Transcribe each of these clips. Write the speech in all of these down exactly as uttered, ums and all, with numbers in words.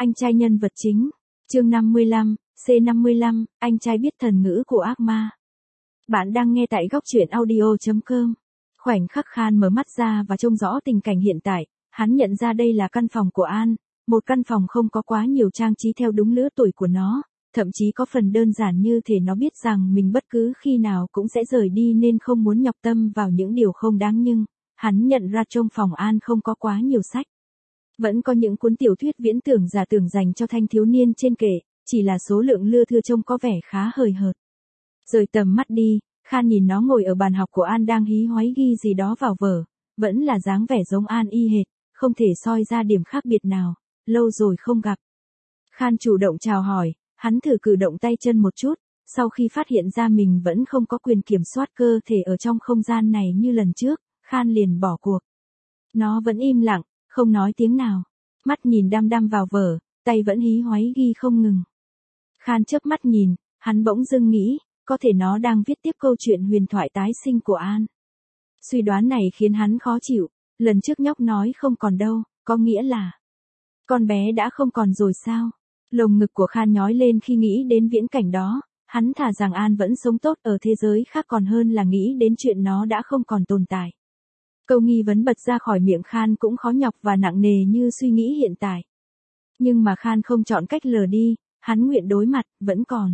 Anh trai nhân vật chính. Chương năm mươi lăm, C năm mươi lăm, anh trai biết thần ngữ của ác ma. Bạn đang nghe tại góc truyện audio chấm com. Khoảnh khắc Khan mở mắt ra và trông rõ tình cảnh hiện tại, hắn nhận ra đây là căn phòng của An, một căn phòng không có quá nhiều trang trí theo đúng lứa tuổi của nó, thậm chí có phần đơn giản như thể nó biết rằng mình bất cứ khi nào cũng sẽ rời đi nên không muốn nhọc tâm vào những điều không đáng, nhưng hắn nhận ra trong phòng An không có quá nhiều sách. Vẫn có những cuốn tiểu thuyết viễn tưởng giả tưởng dành cho thanh thiếu niên trên kệ, chỉ là số lượng lưa thưa trông có vẻ khá hời hợt. Rời tầm mắt đi, Khan nhìn nó ngồi ở bàn học của An đang hí hoáy ghi gì đó vào vở, vẫn là dáng vẻ giống An y hệt, không thể soi ra điểm khác biệt nào, lâu rồi không gặp. Khan chủ động chào hỏi, hắn thử cử động tay chân một chút, sau khi phát hiện ra mình vẫn không có quyền kiểm soát cơ thể ở trong không gian này như lần trước, Khan liền bỏ cuộc. Nó vẫn im lặng, không nói tiếng nào, mắt nhìn đăm đăm vào vở, tay vẫn hí hoáy ghi không ngừng. Khan chớp mắt nhìn, hắn bỗng dưng nghĩ, có thể nó đang viết tiếp câu chuyện huyền thoại tái sinh của An. Suy đoán này khiến hắn khó chịu, lần trước nhóc nói không còn đâu, có nghĩa là con bé đã không còn rồi sao? Lồng ngực của Khan nhói lên khi nghĩ đến viễn cảnh đó, hắn thà rằng An vẫn sống tốt ở thế giới khác còn hơn là nghĩ đến chuyện nó đã không còn tồn tại. Câu nghi vấn bật ra khỏi miệng Khan cũng khó nhọc và nặng nề như suy nghĩ hiện tại. Nhưng mà Khan không chọn cách lờ đi, hắn nguyện đối mặt, vẫn còn.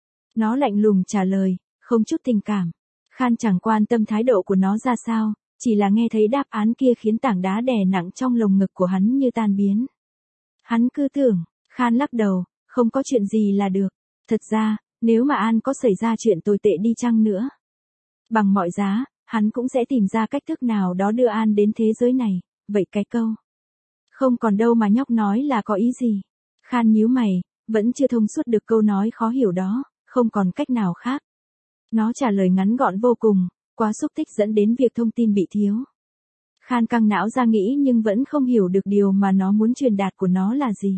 Nó lạnh lùng trả lời, không chút tình cảm. Khan chẳng quan tâm thái độ của nó ra sao, chỉ là nghe thấy đáp án kia khiến tảng đá đè nặng trong lồng ngực của hắn như tan biến. Hắn cứ tưởng, Khan lắc đầu, không có chuyện gì là được. Thật ra, nếu mà An có xảy ra chuyện tồi tệ đi chăng nữa, bằng mọi giá, hắn cũng sẽ tìm ra cách thức nào đó đưa An đến thế giới này. Vậy cái câu không còn đâu mà nhóc nói là có ý gì? Khan nhíu mày, vẫn chưa thông suốt được câu nói khó hiểu đó, không còn cách nào khác. Nó trả lời ngắn gọn vô cùng, quá xúc tích dẫn đến việc thông tin bị thiếu. Khan căng não ra nghĩ nhưng vẫn không hiểu được điều mà nó muốn truyền đạt của nó là gì.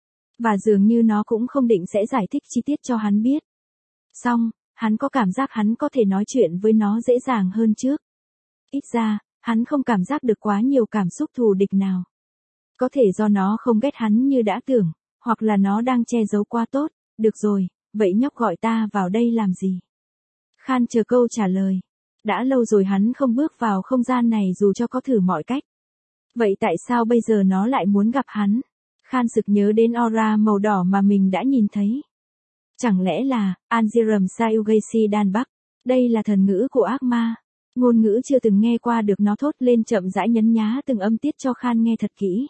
Và dường như nó cũng không định sẽ giải thích chi tiết cho hắn biết. Xong, hắn có cảm giác hắn có thể nói chuyện với nó dễ dàng hơn trước. Ít ra, hắn không cảm giác được quá nhiều cảm xúc thù địch nào. Có thể do nó không ghét hắn như đã tưởng, hoặc là nó đang che giấu quá tốt. Được rồi, vậy nhóc gọi ta vào đây làm gì? Khan chờ câu trả lời. Đã lâu rồi hắn không bước vào không gian này dù cho có thử mọi cách. Vậy tại sao bây giờ nó lại muốn gặp hắn? Khan sực nhớ đến aura màu đỏ mà mình đã nhìn thấy. Chẳng lẽ là Anziram Sayugasi Đan Bắc? Đây là thần ngữ của ác ma. Ngôn ngữ chưa từng nghe qua được nó thốt lên chậm rãi nhấn nhá từng âm tiết cho Khan nghe thật kỹ.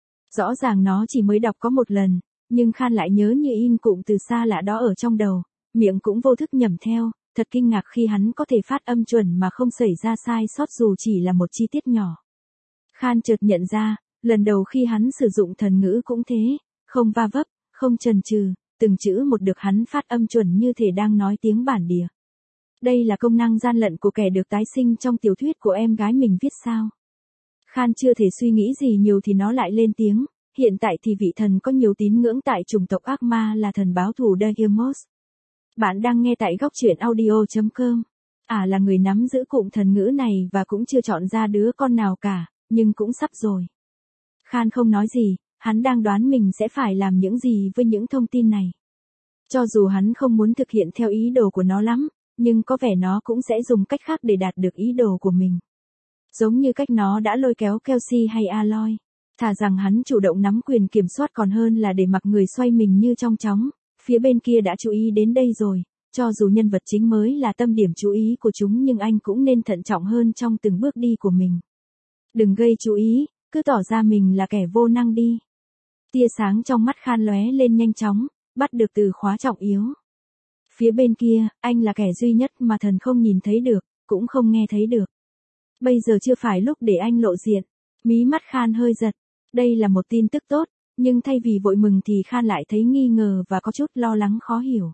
Rõ ràng nó chỉ mới đọc có một lần, nhưng Khan lại nhớ như in cụm từ xa lạ đó ở trong đầu, miệng cũng vô thức nhẩm theo, thật kinh ngạc khi hắn có thể phát âm chuẩn mà không xảy ra sai sót dù chỉ là một chi tiết nhỏ. Khan chợt nhận ra, lần đầu khi hắn sử dụng thần ngữ cũng thế, không va vấp, không chần chừ, từng chữ một được hắn phát âm chuẩn như thể đang nói tiếng bản địa. Đây là công năng gian lận của kẻ được tái sinh trong tiểu thuyết của em gái mình viết sao? Khan chưa thể suy nghĩ gì nhiều thì nó lại lên tiếng, hiện tại thì vị thần có nhiều tín ngưỡng tại chủng tộc ác ma là thần báo thù Daimos. Bạn đang nghe tại góc truyện audio chấm com. À là người nắm giữ cụm thần ngữ này và cũng chưa chọn ra đứa con nào cả, nhưng cũng sắp rồi. Khan không nói gì, hắn đang đoán mình sẽ phải làm những gì với những thông tin này. Cho dù hắn không muốn thực hiện theo ý đồ của nó lắm, nhưng có vẻ nó cũng sẽ dùng cách khác để đạt được ý đồ của mình. Giống như cách nó đã lôi kéo Kelsey hay Aloy. Thà rằng hắn chủ động nắm quyền kiểm soát còn hơn là để mặc người xoay mình như trong chóng. Phía bên kia đã chú ý đến đây rồi, cho dù nhân vật chính mới là tâm điểm chú ý của chúng nhưng anh cũng nên thận trọng hơn trong từng bước đi của mình. Đừng gây chú ý, cứ tỏ ra mình là kẻ vô năng đi. Tia sáng trong mắt Khan lóe lên nhanh chóng, bắt được từ khóa trọng yếu. Phía bên kia, anh là kẻ duy nhất mà thần không nhìn thấy được, cũng không nghe thấy được. Bây giờ chưa phải lúc để anh lộ diện. Mí mắt Khan hơi giật. Đây là một tin tức tốt, nhưng thay vì vội mừng thì Khan lại thấy nghi ngờ và có chút lo lắng khó hiểu.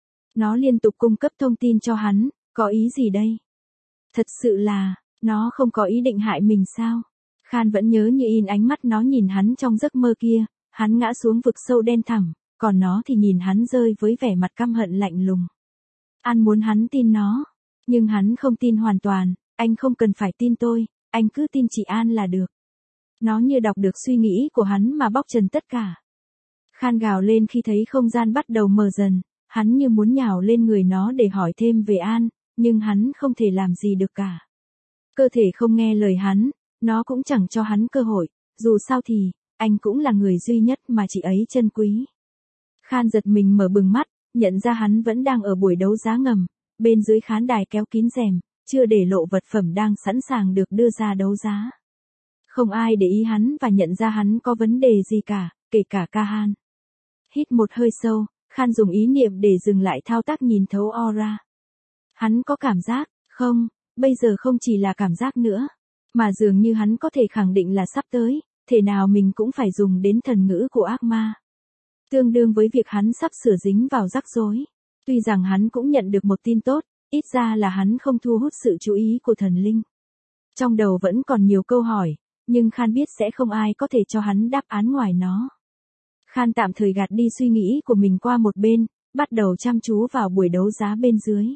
Nó liên tục cung cấp thông tin cho hắn, có ý gì đây? Thật sự là, nó không có ý định hại mình sao? Khan vẫn nhớ như in ánh mắt nó nhìn hắn trong giấc mơ kia, hắn ngã xuống vực sâu đen thẳm, còn nó thì nhìn hắn rơi với vẻ mặt căm hận lạnh lùng. An muốn hắn tin nó, nhưng hắn không tin hoàn toàn, anh không cần phải tin tôi, anh cứ tin chị An là được. Nó như đọc được suy nghĩ của hắn mà bóc trần tất cả. Khan gào lên khi thấy không gian bắt đầu mờ dần, hắn như muốn nhào lên người nó để hỏi thêm về An, nhưng hắn không thể làm gì được cả. Cơ thể không nghe lời hắn, nó cũng chẳng cho hắn cơ hội, dù sao thì, anh cũng là người duy nhất mà chị ấy trân quý. Khan giật mình mở bừng mắt, nhận ra hắn vẫn đang ở buổi đấu giá ngầm, bên dưới khán đài kéo kín rèm, chưa để lộ vật phẩm đang sẵn sàng được đưa ra đấu giá. Không ai để ý hắn và nhận ra hắn có vấn đề gì cả, kể cả Kahan. Hít một hơi sâu, Khan dùng ý niệm để dừng lại thao tác nhìn thấu aura. Hắn có cảm giác, không, bây giờ không chỉ là cảm giác nữa, mà dường như hắn có thể khẳng định là sắp tới, thể nào mình cũng phải dùng đến thần ngữ của ác ma. Tương đương với việc hắn sắp sửa dính vào rắc rối. Tuy rằng hắn cũng nhận được một tin tốt, ít ra là hắn không thu hút sự chú ý của thần linh. Trong đầu vẫn còn nhiều câu hỏi, nhưng Khan biết sẽ không ai có thể cho hắn đáp án ngoài nó. Khan tạm thời gạt đi suy nghĩ của mình qua một bên, bắt đầu chăm chú vào buổi đấu giá bên dưới.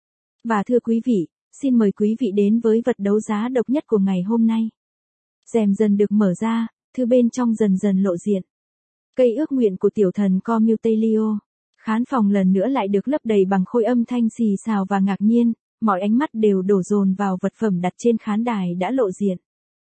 Và thưa quý vị, xin mời quý vị đến với vật đấu giá độc nhất của ngày hôm nay. Rèm dần được mở ra, thứ bên trong dần dần lộ diện. Cây ước nguyện của tiểu thần Commutelio. Khán phòng lần nữa lại được lấp đầy bằng khối âm thanh xì xào và ngạc nhiên, mọi ánh mắt đều đổ dồn vào vật phẩm đặt trên khán đài đã lộ diện.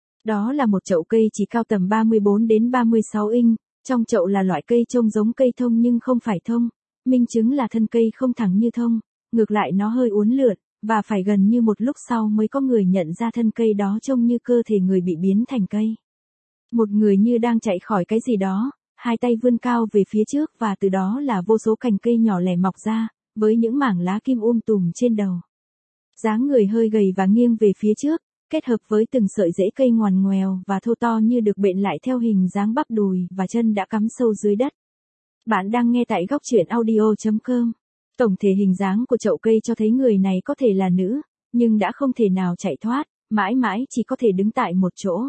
Đó là một chậu cây chỉ cao tầm ba mươi bốn đến ba mươi sáu inch, trong chậu là loại cây trông giống cây thông nhưng không phải thông, minh chứng là thân cây không thẳng như thông, ngược lại nó hơi uốn lượn, và phải gần như một lúc sau mới có người nhận ra thân cây đó trông như cơ thể người bị biến thành cây. Một người như đang chạy khỏi cái gì đó, hai tay vươn cao về phía trước và từ đó là vô số cành cây nhỏ lẻ mọc ra, với những mảng lá kim um tùm trên đầu. Dáng người hơi gầy và nghiêng về phía trước, kết hợp với từng sợi rễ cây ngoằn ngoèo và thô to như được bện lại theo hình dáng bắp đùi và chân đã cắm sâu dưới đất. Bạn đang nghe tại góc truyện audio chấm com. Tổng thể hình dáng của chậu cây cho thấy người này có thể là nữ, nhưng đã không thể nào chạy thoát, mãi mãi chỉ có thể đứng tại một chỗ.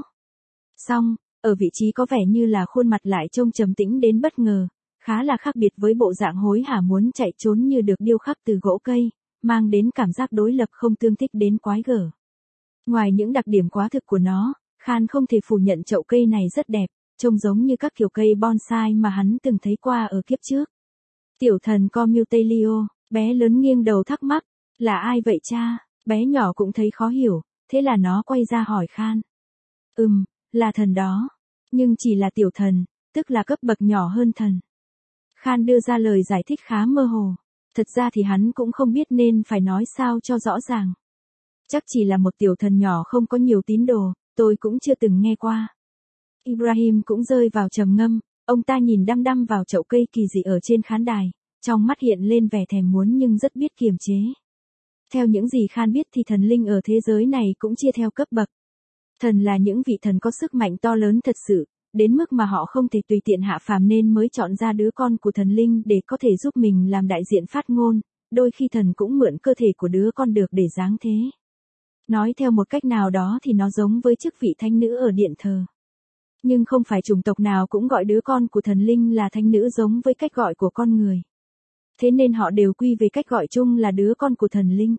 Xong, ở vị trí có vẻ như là khuôn mặt lại trông trầm tĩnh đến bất ngờ, khá là khác biệt với bộ dạng hối hả muốn chạy trốn như được điêu khắc từ gỗ cây, mang đến cảm giác đối lập không tương thích đến quái gở. Ngoài những đặc điểm quá thực của nó, Khan không thể phủ nhận chậu cây này rất đẹp, trông giống như các kiểu cây bonsai mà hắn từng thấy qua ở kiếp trước. Tiểu thần Commutelio, bé lớn nghiêng đầu thắc mắc, là ai vậy cha? Bé nhỏ cũng thấy khó hiểu, thế là nó quay ra hỏi Khan. Ừm, là thần đó, nhưng chỉ là tiểu thần, tức là cấp bậc nhỏ hơn thần. Khan đưa ra lời giải thích khá mơ hồ, thật ra thì hắn cũng không biết nên phải nói sao cho rõ ràng. Chắc chỉ là một tiểu thần nhỏ không có nhiều tín đồ, tôi cũng chưa từng nghe qua. Ibrahim cũng rơi vào trầm ngâm, ông ta nhìn đăm đăm vào chậu cây kỳ dị ở trên khán đài, trong mắt hiện lên vẻ thèm muốn nhưng rất biết kiềm chế. Theo những gì Khan biết thì thần linh ở thế giới này cũng chia theo cấp bậc. Thần là những vị thần có sức mạnh to lớn thật sự, đến mức mà họ không thể tùy tiện hạ phàm nên mới chọn ra đứa con của thần linh để có thể giúp mình làm đại diện phát ngôn, đôi khi thần cũng mượn cơ thể của đứa con được để giáng thế. Nói theo một cách nào đó thì nó giống với chức vị thánh nữ ở điện thờ. Nhưng không phải chủng tộc nào cũng gọi đứa con của thần linh là thánh nữ giống với cách gọi của con người. Thế nên họ đều quy về cách gọi chung là đứa con của thần linh.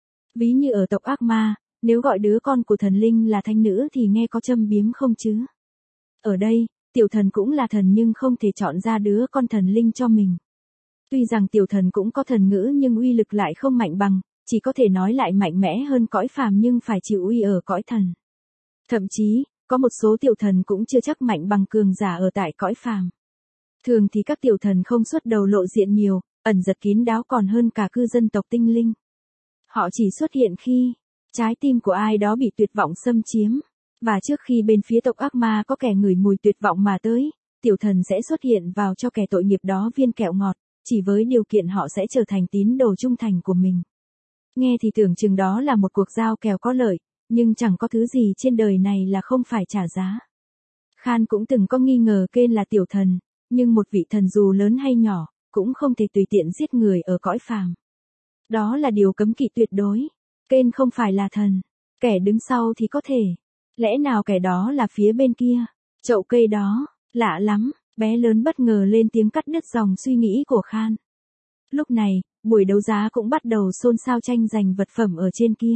Ví như ở tộc ác ma, nếu gọi đứa con của thần linh là thánh nữ thì nghe có châm biếm không chứ? Ở đây, tiểu thần cũng là thần nhưng không thể chọn ra đứa con thần linh cho mình. Tuy rằng tiểu thần cũng có thần ngữ nhưng uy lực lại không mạnh bằng, chỉ có thể nói lại mạnh mẽ hơn cõi phàm nhưng phải chịu uy ở cõi thần. Thậm chí, có một số tiểu thần cũng chưa chắc mạnh bằng cường giả ở tại cõi phàm. Thường thì các tiểu thần không xuất đầu lộ diện nhiều, ẩn giật kín đáo còn hơn cả cư dân tộc tinh linh. Họ chỉ xuất hiện khi trái tim của ai đó bị tuyệt vọng xâm chiếm, và trước khi bên phía tộc ác ma có kẻ ngửi mùi tuyệt vọng mà tới, tiểu thần sẽ xuất hiện vào cho kẻ tội nghiệp đó viên kẹo ngọt, chỉ với điều kiện họ sẽ trở thành tín đồ trung thành của mình. Nghe thì tưởng chừng đó là một cuộc giao kèo có lợi, nhưng chẳng có thứ gì trên đời này là không phải trả giá. Khan cũng từng có nghi ngờ Kên là tiểu thần, nhưng một vị thần dù lớn hay nhỏ, cũng không thể tùy tiện giết người ở cõi phàm. Đó là điều cấm kỵ tuyệt đối. Kên không phải là thần, kẻ đứng sau thì có thể. Lẽ nào kẻ đó là phía bên kia? Chậu cây đó, lạ lắm, bé lớn bất ngờ lên tiếng cắt đứt dòng suy nghĩ của Khan. Lúc này, buổi đấu giá cũng bắt đầu xôn xao tranh giành vật phẩm ở trên kia.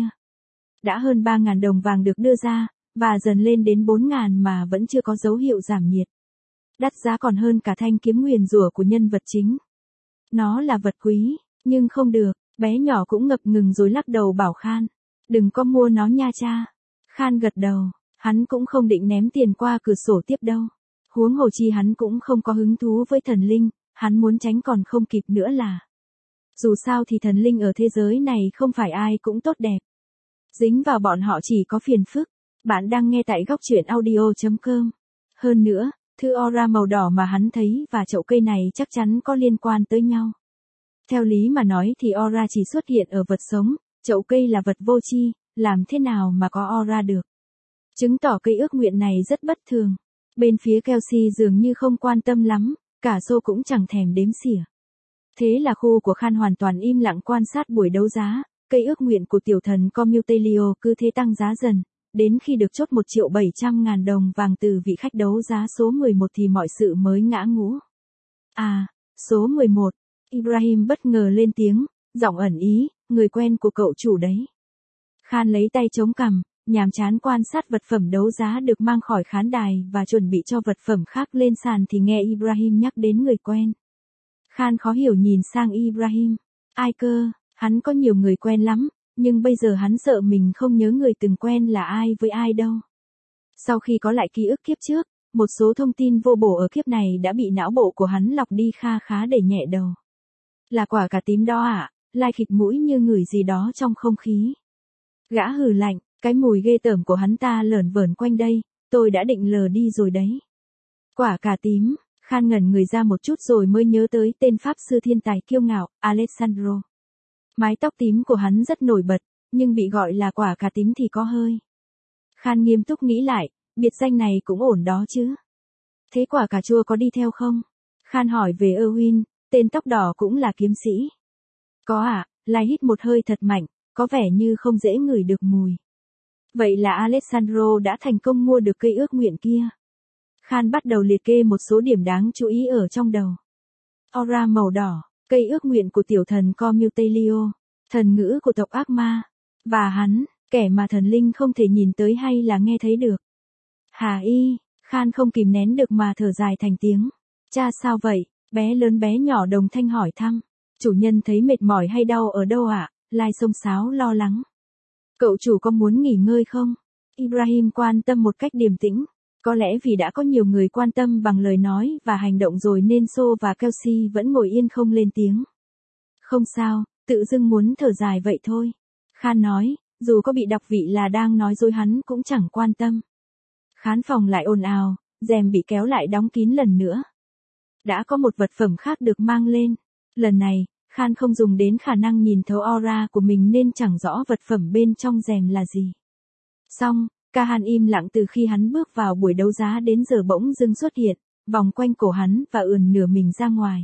Đã hơn ba nghìn đồng vàng được đưa ra, và dần lên đến bốn nghìn mà vẫn chưa có dấu hiệu giảm nhiệt. Đắt giá còn hơn cả thanh kiếm nguyền rủa của nhân vật chính. Nó là vật quý, nhưng không được, bé nhỏ cũng ngập ngừng rồi lắc đầu bảo Khan. Đừng có mua nó nha cha. Khan gật đầu, hắn cũng không định ném tiền qua cửa sổ tiếp đâu. Huống hồ chi hắn cũng không có hứng thú với thần linh, hắn muốn tránh còn không kịp nữa là. Dù sao thì thần linh ở thế giới này không phải ai cũng tốt đẹp. Dính vào bọn họ chỉ có phiền phức. Bạn đang nghe tại góc truyện audio chấm com. Hơn nữa, thứ aura màu đỏ mà hắn thấy và chậu cây này chắc chắn có liên quan tới nhau. Theo lý mà nói thì aura chỉ xuất hiện ở vật sống, chậu cây là vật vô tri, làm thế nào mà có aura được. Chứng tỏ cây ước nguyện này rất bất thường. Bên phía Kelsey dường như không quan tâm lắm, cả show cũng chẳng thèm đếm xỉa. Thế là khu của Khan hoàn toàn im lặng quan sát buổi đấu giá, cây ước nguyện của tiểu thần Commutelio cứ thế tăng giá dần, đến khi được chốt một triệu bảy trăm ngàn đồng vàng từ vị khách đấu giá số mười một thì mọi sự mới ngã ngũ. À, số mười một, Ibrahim bất ngờ lên tiếng, giọng ẩn ý, người quen của cậu chủ đấy. Khan lấy tay chống cằm, nhàm chán quan sát vật phẩm đấu giá được mang khỏi khán đài và chuẩn bị cho vật phẩm khác lên sàn thì nghe Ibrahim nhắc đến người quen. Khan khó hiểu nhìn sang Ibrahim. Ai cơ, hắn có nhiều người quen lắm, nhưng bây giờ hắn sợ mình không nhớ người từng quen là ai với ai đâu. Sau khi có lại ký ức kiếp trước, một số thông tin vô bổ ở kiếp này đã bị não bộ của hắn lọc đi kha khá để nhẹ đầu. Là quả cà tím đó à, lai khịt mũi như ngửi gì đó trong không khí. Gã hừ lạnh, cái mùi ghê tởm của hắn ta lởn vởn quanh đây, tôi đã định lờ đi rồi đấy. Quả cà tím, Khan ngẩn người ra một chút rồi mới nhớ tới tên pháp sư thiên tài kiêu ngạo, Alessandro. Mái tóc tím của hắn rất nổi bật, nhưng bị gọi là quả cà tím thì có hơi. Khan nghiêm túc nghĩ lại, biệt danh này cũng ổn đó chứ. Thế quả cà chua có đi theo không? Khan hỏi về Erwin, tên tóc đỏ cũng là kiếm sĩ. Có ạ, à, Lai hít một hơi thật mạnh, có vẻ như không dễ ngửi được mùi. Vậy là Alessandro đã thành công mua được cây ước nguyện kia. Khan bắt đầu liệt kê một số điểm đáng chú ý ở trong đầu. Aura màu đỏ, cây ước nguyện của tiểu thần Commutelio, thần ngữ của tộc ác ma, và hắn, kẻ mà thần linh không thể nhìn tới hay là nghe thấy được. Hà y, Khan không kìm nén được mà thở dài thành tiếng. Cha sao vậy? Bé lớn bé nhỏ đồng thanh hỏi thăm. Chủ nhân thấy mệt mỏi hay đau ở đâu ạ? À? Lai xông xáo lo lắng. Cậu chủ có muốn nghỉ ngơi không? Ibrahim quan tâm một cách điềm tĩnh. Có lẽ vì đã có nhiều người quan tâm bằng lời nói và hành động rồi nên So và Kelsey vẫn ngồi yên không lên tiếng. Không sao, tự dưng muốn thở dài vậy thôi. Khan nói, dù có bị đọc vị là đang nói dối hắn cũng chẳng quan tâm. Khán phòng lại ồn ào, rèm bị kéo lại đóng kín lần nữa. Đã có một vật phẩm khác được mang lên. Lần này, Khan không dùng đến khả năng nhìn thấu aura của mình nên chẳng rõ vật phẩm bên trong rèm là gì. Xong, Khan im lặng từ khi hắn bước vào buổi đấu giá đến giờ bỗng dưng xuất hiện, vòng quanh cổ hắn và ườn nửa mình ra ngoài.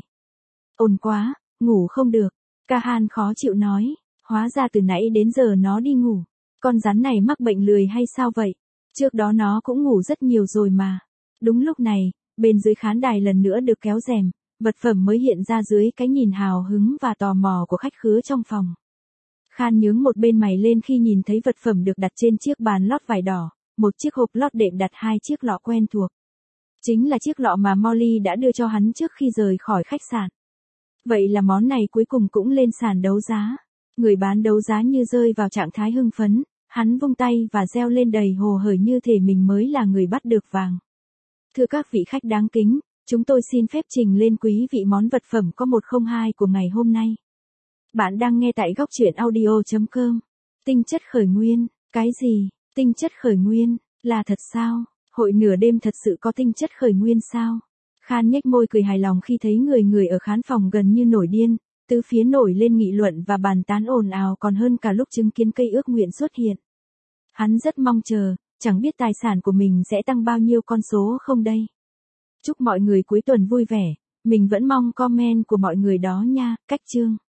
Ồn quá, ngủ không được. Khan khó chịu nói, hóa ra từ nãy đến giờ nó đi ngủ. Con rắn này mắc bệnh lười hay sao vậy? Trước đó nó cũng ngủ rất nhiều rồi mà. Đúng lúc này, bên dưới khán đài lần nữa được kéo rèm, vật phẩm mới hiện ra dưới cái nhìn hào hứng và tò mò của khách khứa trong phòng. Khan nhướng một bên mày lên khi nhìn thấy vật phẩm được đặt trên chiếc bàn lót vải đỏ, một chiếc hộp lót đệm đặt hai chiếc lọ quen thuộc. Chính là chiếc lọ mà Molly đã đưa cho hắn trước khi rời khỏi khách sạn. Vậy là món này cuối cùng cũng lên sàn đấu giá. Người bán đấu giá như rơi vào trạng thái hưng phấn, hắn vung tay và reo lên đầy hồ hởi như thể mình mới là người bắt được vàng. Thưa các vị khách đáng kính, chúng tôi xin phép trình lên quý vị món vật phẩm có một không hai của ngày hôm nay. Bạn đang nghe tại góc truyện audio chấm com. Tinh chất khởi nguyên, cái gì? Tinh chất khởi nguyên, là thật sao? Hội nửa đêm thật sự có tinh chất khởi nguyên sao? Khan nhếch môi cười hài lòng khi thấy người người ở khán phòng gần như nổi điên, tứ phía nổi lên nghị luận và bàn tán ồn ào còn hơn cả lúc chứng kiến cây ước nguyện xuất hiện. Hắn rất mong chờ, chẳng biết tài sản của mình sẽ tăng bao nhiêu con số không đây. Chúc mọi người cuối tuần vui vẻ, mình vẫn mong comment của mọi người đó nha, cách chương.